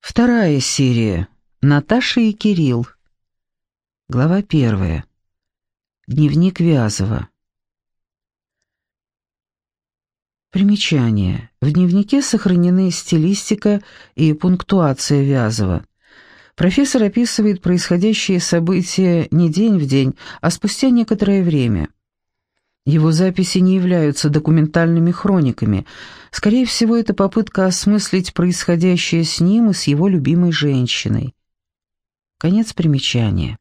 Вторая серия. Наташа и Кирилл. Глава 1. Дневник Вязова. Примечание. В дневнике сохранены стилистика и пунктуация Вязова. Профессор описывает происходящие события не день в день, а спустя некоторое время. Его записи не являются документальными хрониками. Скорее всего, это попытка осмыслить происходящее с ним и с его любимой женщиной. Конец примечания.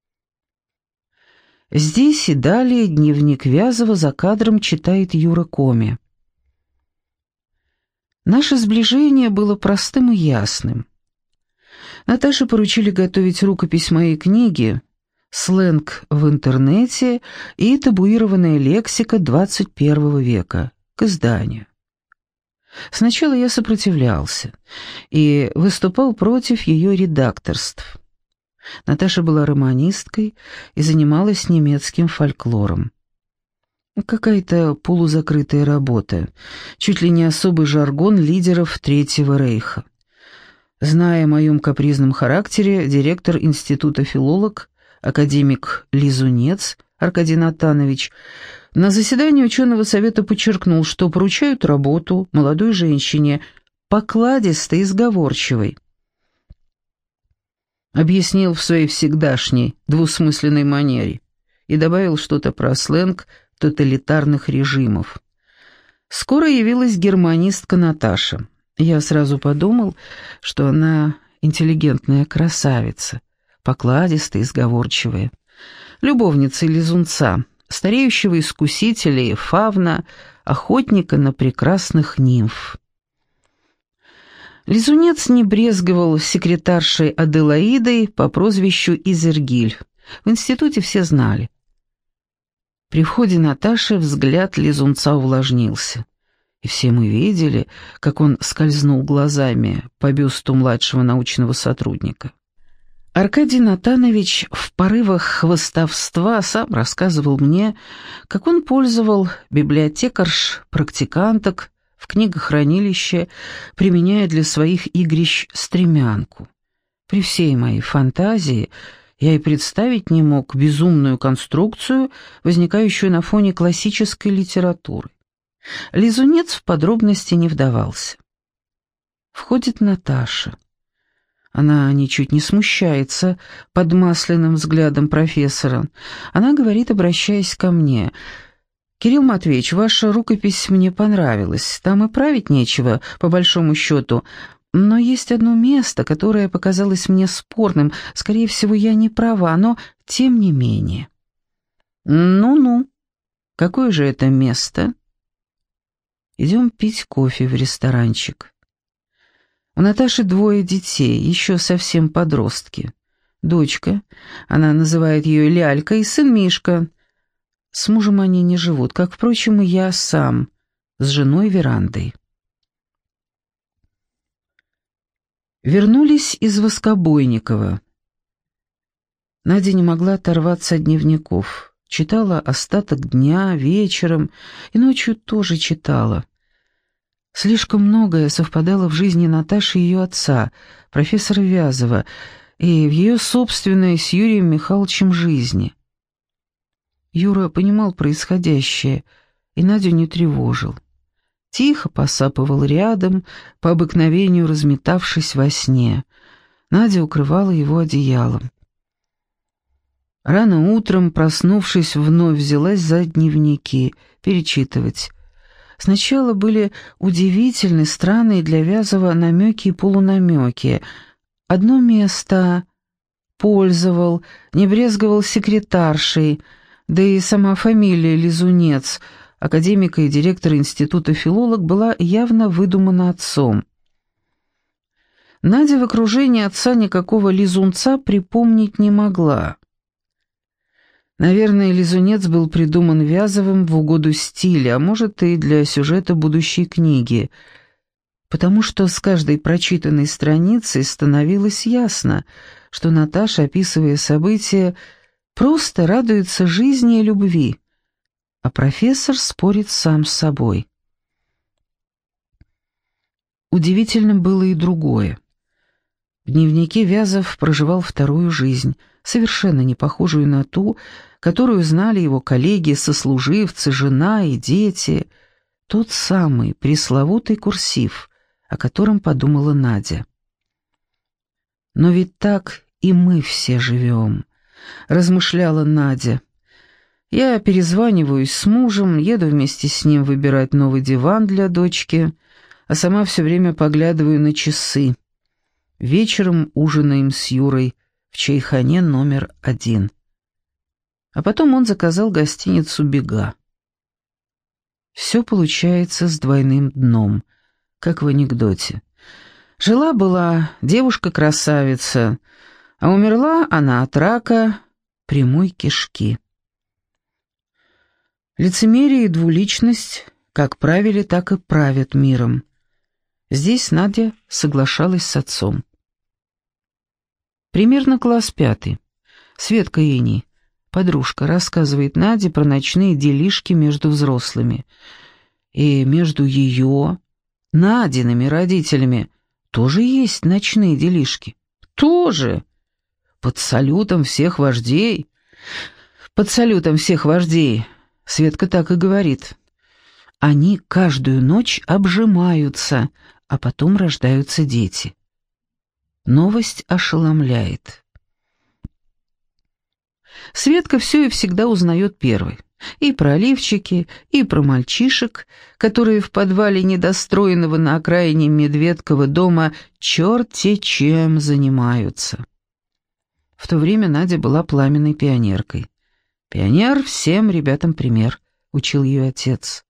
Здесь и далее дневник Вязова за кадром читает Юра Коми. Наше сближение было простым и ясным. Наташе поручили готовить рукопись моей книги «Сленг в интернете и табуированная лексика 21 века» к изданию. Сначала я сопротивлялся и выступал против ее редакторств. Наташа была романисткой и занималась немецким фольклором. Какая-то полузакрытая работа, чуть ли не особый жаргон лидеров Третьего рейха. Зная о моем капризном характере, директор института-филолог, академик Лизунец Аркадий Натанович, на заседании ученого совета подчеркнул, что поручают работу молодой женщине, покладистой и сговорчивой. Объяснил в своей всегдашней двусмысленной манере и добавил что-то про сленг тоталитарных режимов. Скоро явилась германистка Наташа. Я сразу подумал, что она интеллигентная красавица, покладистая и сговорчивая, любовница лизунца, стареющего искусителя и фавна, охотника на прекрасных нимф. Лизунец не брезговал секретаршей Аделаидой по прозвищу Изергиль. В институте все знали. При входе Наташи взгляд лизунца увлажнился, и все мы видели, как он скользнул глазами по бюсту младшего научного сотрудника. Аркадий Натанович в порывах хвастовства сам рассказывал мне, как он пользовал библиотекарш, практиканток в книгохранилище, применяя для своих игрищ стремянку. При всей моей фантазии я и представить не мог безумную конструкцию, возникающую на фоне классической литературы. Лизунец в подробности не вдавался. Входит Наташа. Она ничуть не смущается под масляным взглядом профессора. Она говорит, обращаясь ко мне: «Кирилл Матвеевич, ваша рукопись мне понравилась. Там и править нечего, по большому счету. Но есть одно место, которое показалось мне спорным. Скорее всего, я не права, но тем не менее». «Ну-ну, какое же это место?» «Идем пить кофе в ресторанчик». У Наташи 2 детей, еще совсем подростки. Дочка, она называет ее Лялька, и сын Мишка. С мужем они не живут, как, впрочем, и я сам, с женой Верандой. Вернулись из Воскобойникова. Надя не могла оторваться от дневников. Читала остаток дня, вечером, и ночью тоже читала. Слишком многое совпадало в жизни Наташи и ее отца, профессора Вязова, и в ее собственной с Юрием Михайловичем жизни. Юра понимал происходящее и Надю не тревожил. Тихо посапывал рядом, по обыкновению разметавшись во сне. Надя укрывала его одеялом. Рано утром, проснувшись, вновь взялась за дневники, перечитывать. Сначала были удивительны, странные для Вязова намеки и полунамеки. Одно место пользовал, не брезговал секретаршей, да и сама фамилия Лизунец, академика и директора института-филолог, была явно выдумана отцом. Надя в окружении отца никакого лизунца припомнить не могла. Наверное, лизунец был придуман Вязовым в угоду стиля, а может и для сюжета будущей книги, потому что с каждой прочитанной страницей становилось ясно, что Наташа, описывая события, просто радуется жизни и любви, а профессор спорит сам с собой. Удивительным было и другое. В дневнике Вязов проживал вторую жизнь, совершенно не похожую на ту, которую знали его коллеги, сослуживцы, жена и дети. Тот самый пресловутый курсив, о котором подумала Надя. «Но ведь так и мы все живем», — размышляла Надя. «Я перезваниваюсь с мужем, еду вместе с ним выбирать новый диван для дочки, а сама все время поглядываю на часы. Вечером ужинаем с Юрой в чайхане номер 1. А потом он заказал гостиницу «Бега». Все получается с двойным дном, как в анекдоте. Жила-была девушка-красавица, а умерла она от рака прямой кишки. Лицемерие и двуличность как правили, так и правят миром. Здесь Надя соглашалась с отцом. Примерно класс 5. Светка Ени, подружка, рассказывает Наде про ночные делишки между взрослыми. И между ее, Надиными родителями, тоже есть ночные делишки. Тоже. Под салютом всех вождей. Под салютом всех вождей. Светка так и говорит. Они каждую ночь обжимаются, а потом рождаются дети. Новость ошеломляет. Светка все и всегда узнает первой. И про лифчики, и про мальчишек, которые в подвале недостроенного на окраине Медведкова дома черти чем занимаются. В то время Надя была пламенной пионеркой. «Пионер, всем ребятам пример», — учил ее отец.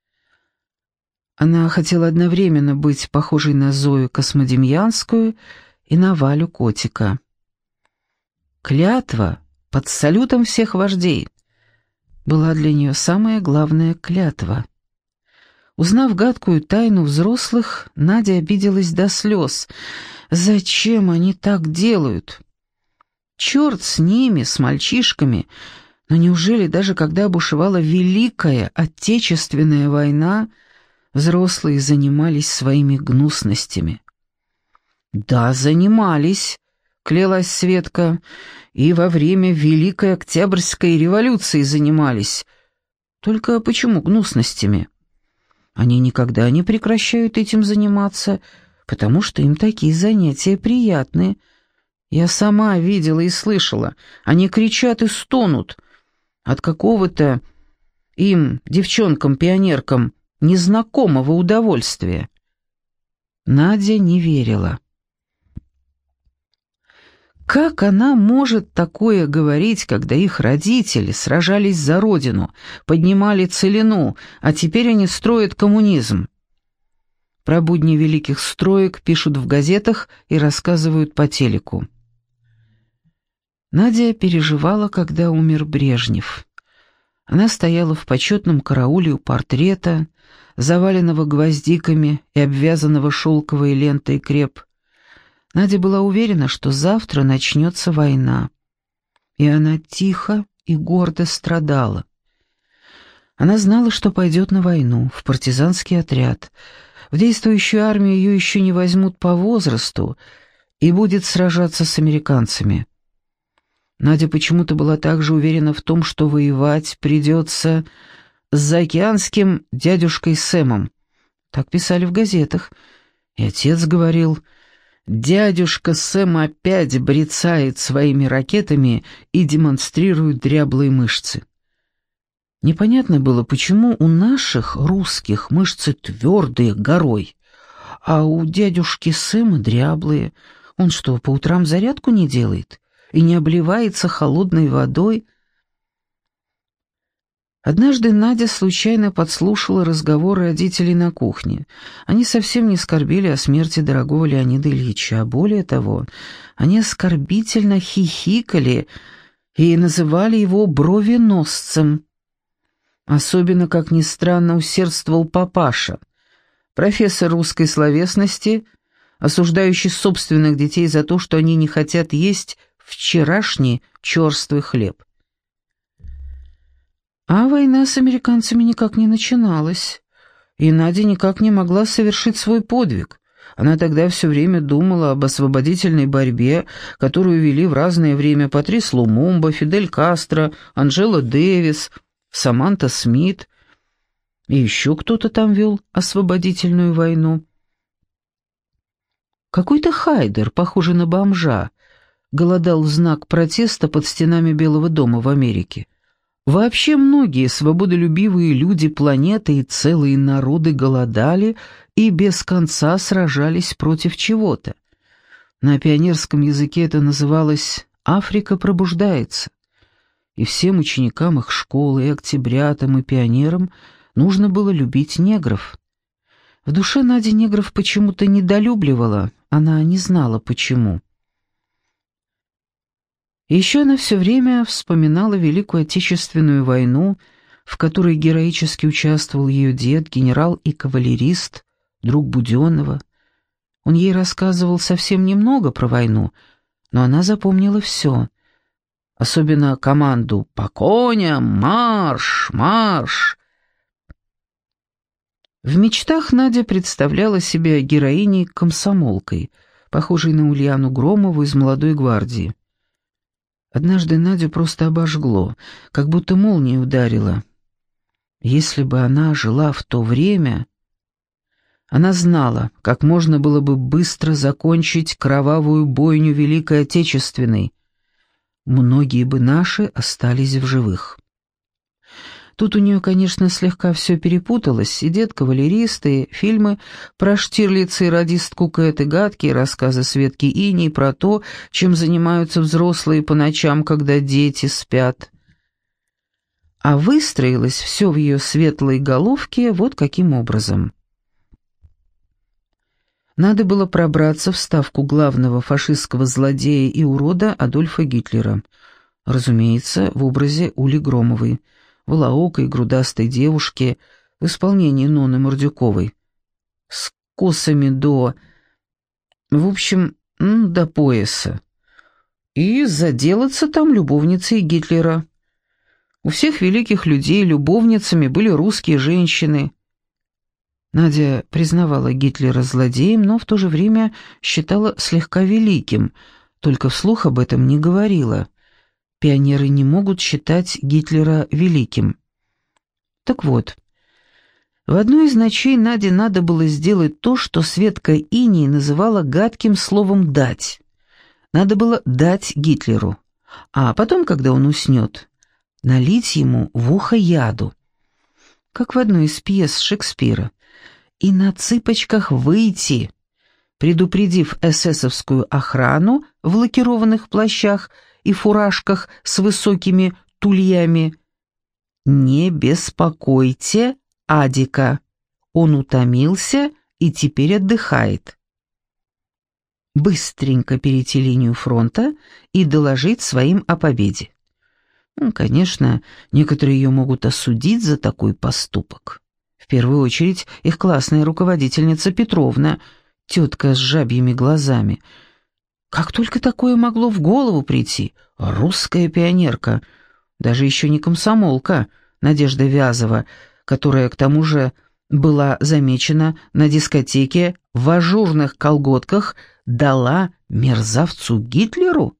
Она хотела одновременно быть похожей на Зою Космодемьянскую и на Валю Котика. Клятва под салютом всех вождей была для нее самая главная клятва. Узнав гадкую тайну взрослых, Надя обиделась до слез. Зачем они так делают? Черт с ними, с мальчишками, но неужели даже когда бушевала Великая Отечественная война, взрослые занимались своими гнусностями? «Да, занимались», — клялась Светка, — «и во время Великой Октябрьской революции занимались. Только почему гнусностями? Они никогда не прекращают этим заниматься, потому что им такие занятия приятные. Я сама видела и слышала, они кричат и стонут от какого-то им, девчонкам-пионеркам, незнакомого удовольствия». Надя не верила. Как она может такое говорить, когда их родители сражались за родину, поднимали целину, а теперь они строят коммунизм? Про будни великих строек пишут в газетах и рассказывают по телеку. Надя переживала, когда умер Брежнев. Она стояла в почетном карауле у портрета, заваленного гвоздиками и обвязанного шелковой лентой креп. Надя была уверена, что завтра начнется война, и она тихо и гордо страдала. Она знала, что пойдет на войну, в партизанский отряд. В действующую армию ее еще не возьмут по возрасту и будет сражаться с американцами. Надя почему-то была также уверена в том, что воевать придется с заокеанским дядюшкой Сэмом. Так писали в газетах. И отец говорил: «Дядюшка Сэм опять брецает своими ракетами и демонстрирует дряблые мышцы». Непонятно было, почему у наших русских мышцы твердые, горой, а у дядюшки Сэма дряблые. Он что, по утрам зарядку не делает и не обливается холодной водой? Однажды Надя случайно подслушала разговор родителей на кухне. Они совсем не скорбели о смерти дорогого Леонида Ильича, а более того, они оскорбительно хихикали и называли его бровеносцем. Особенно, как ни странно, усердствовал папаша, профессор русской словесности, осуждающий собственных детей за то, что они не хотят есть вчерашний черствый хлеб. А война с американцами никак не начиналась, и Надя никак не могла совершить свой подвиг. Она тогда все время думала об освободительной борьбе, которую вели в разное время Патрис Лумумба, Фидель Кастро, Анджела Дэвис, Саманта Смит. И еще кто-то там вел освободительную войну. Какой-то хайдер, похожий на бомжа, голодал в знак протеста под стенами Белого дома в Америке. Вообще многие свободолюбивые люди планеты и целые народы голодали и без конца сражались против чего-то. На пионерском языке это называлось «Африка пробуждается». И всем ученикам их школы, и октябрятам, и пионерам нужно было любить негров. В душе Надя негров почему-то недолюбливала, она не знала почему. Еще она все время вспоминала Великую Отечественную войну, в которой героически участвовал ее дед, генерал и кавалерист, друг Буденного. Он ей рассказывал совсем немного про войну, но она запомнила все. Особенно команду «По коням! Марш! Марш!». В мечтах Надя представляла себя героиней-комсомолкой, похожей на Ульяну Громову из «Молодой гвардии». Однажды Надю просто обожгло, как будто молния ударила. Если бы она жила в то время, она знала, как можно было бы быстро закончить кровавую бойню Великой Отечественной. Многие бы наши остались в живых. Тут у нее, конечно, слегка все перепуталось, и дед-кавалерист, и фильмы про Штирлица и радистку Кэт, и гадкие рассказы Светки Иней про то, чем занимаются взрослые по ночам, когда дети спят. А выстроилось все в ее светлой головке вот каким образом. Надо было пробраться в ставку главного фашистского злодея и урода Адольфа Гитлера, разумеется, в образе Ули Громовой, волоокой грудастой девушки в исполнении Нонны Мордюковой, с косами до... в общем, до пояса, и заделаться там любовницей Гитлера. У всех великих людей любовницами были русские женщины. Надя признавала Гитлера злодеем, но в то же время считала слегка великим, только вслух об этом не говорила. Пионеры не могут считать Гитлера великим. Так вот, в одну из ночей Наде надо было сделать то, что Светка Иней называла гадким словом «дать». Надо было дать Гитлеру, а потом, когда он уснет, налить ему в ухо яду, как в одной из пьес Шекспира, и на цыпочках выйти, предупредив эсэсовскую охрану в лакированных плащах и фуражках с высокими тульями: «Не беспокойте Адика, он утомился и теперь отдыхает». Быстренько перейти линию фронта и доложить своим о победе. Конечно, некоторые ее могут осудить за такой поступок. В первую очередь их классная руководительница Петровна, тетка с жабьими глазами. Как только такое могло в голову прийти? Русская пионерка, даже еще не комсомолка, Надежда Вязова, которая к тому же была замечена на дискотеке в ажурных колготках, дала мерзавцу Гитлеру?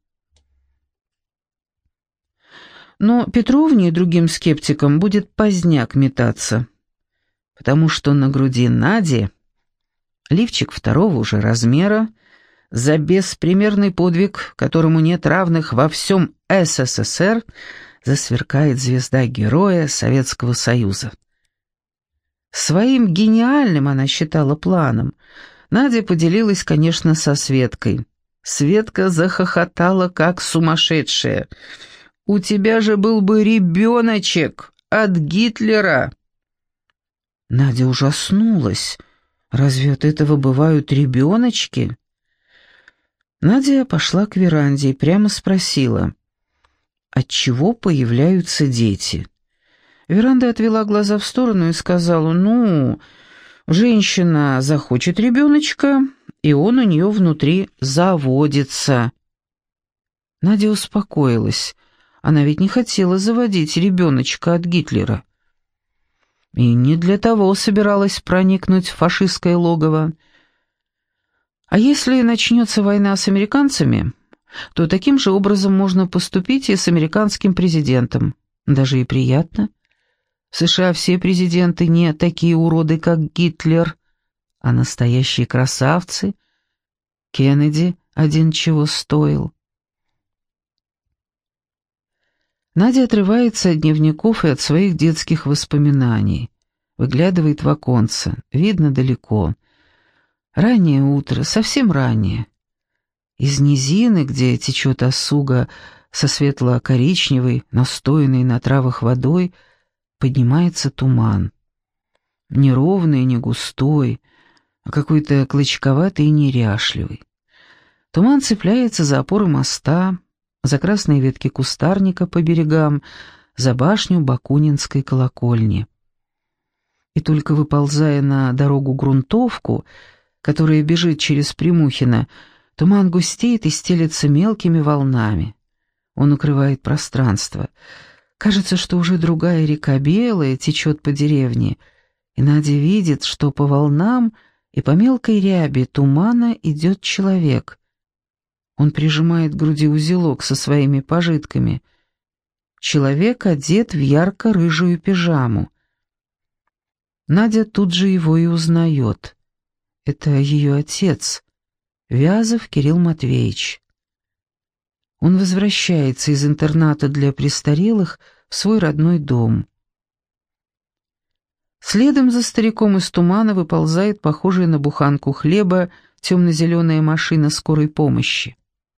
Но Петровне и другим скептикам будет поздняк метаться, потому что на груди Нади лифчик второго уже размера, за беспримерный подвиг, которому нет равных во всем СССР, засверкает звезда Героя Советского Союза. Своим гениальным, она считала, планом Надя поделилась, конечно, со Светкой. Светка захохотала, как сумасшедшая. «У тебя же был бы ребеночек от Гитлера!» Надя ужаснулась. «Разве от этого бывают ребеночки?» Надя пошла к веранде и прямо спросила: «Отчего появляются дети?» Веранда отвела глаза в сторону и сказала: «Ну, женщина захочет ребеночка, и он у нее внутри заводится». Надя успокоилась. Она ведь не хотела заводить ребеночка от Гитлера. И не для того собиралась проникнуть в фашистское логово. А если начнется война с американцами, то таким же образом можно поступить и с американским президентом. Даже и приятно. В США все президенты не такие уроды, как Гитлер, а настоящие красавцы. Кеннеди один чего стоил. Надя отрывается от дневников и от своих детских воспоминаний. Выглядывает в оконце. Видно далеко. Раннее утро, совсем раннее. Из низины, где течет осуга со светло-коричневой, настоянной на травах водой, поднимается туман. Не ровный, не густой, а какой-то клочковатый и неряшливый. Туман цепляется за опоры моста, за красные ветки кустарника по берегам, за башню Бакунинской колокольни. И только выползая на дорогу-грунтовку, которая бежит через Примухино, туман густеет и стелется мелкими волнами. Он укрывает пространство. Кажется, что уже другая река Белая течет по деревне, и Надя видит, что по волнам и по мелкой ряби тумана идет человек. Он прижимает к груди узелок со своими пожитками. Человек одет в ярко-рыжую пижаму. Надя тут же его и узнает. Это ее отец, Вязов Кирилл Матвеевич. Он возвращается из интерната для престарелых в свой родной дом. Следом за стариком из тумана выползает похожая на буханку хлеба темно-зеленая машина скорой помощи.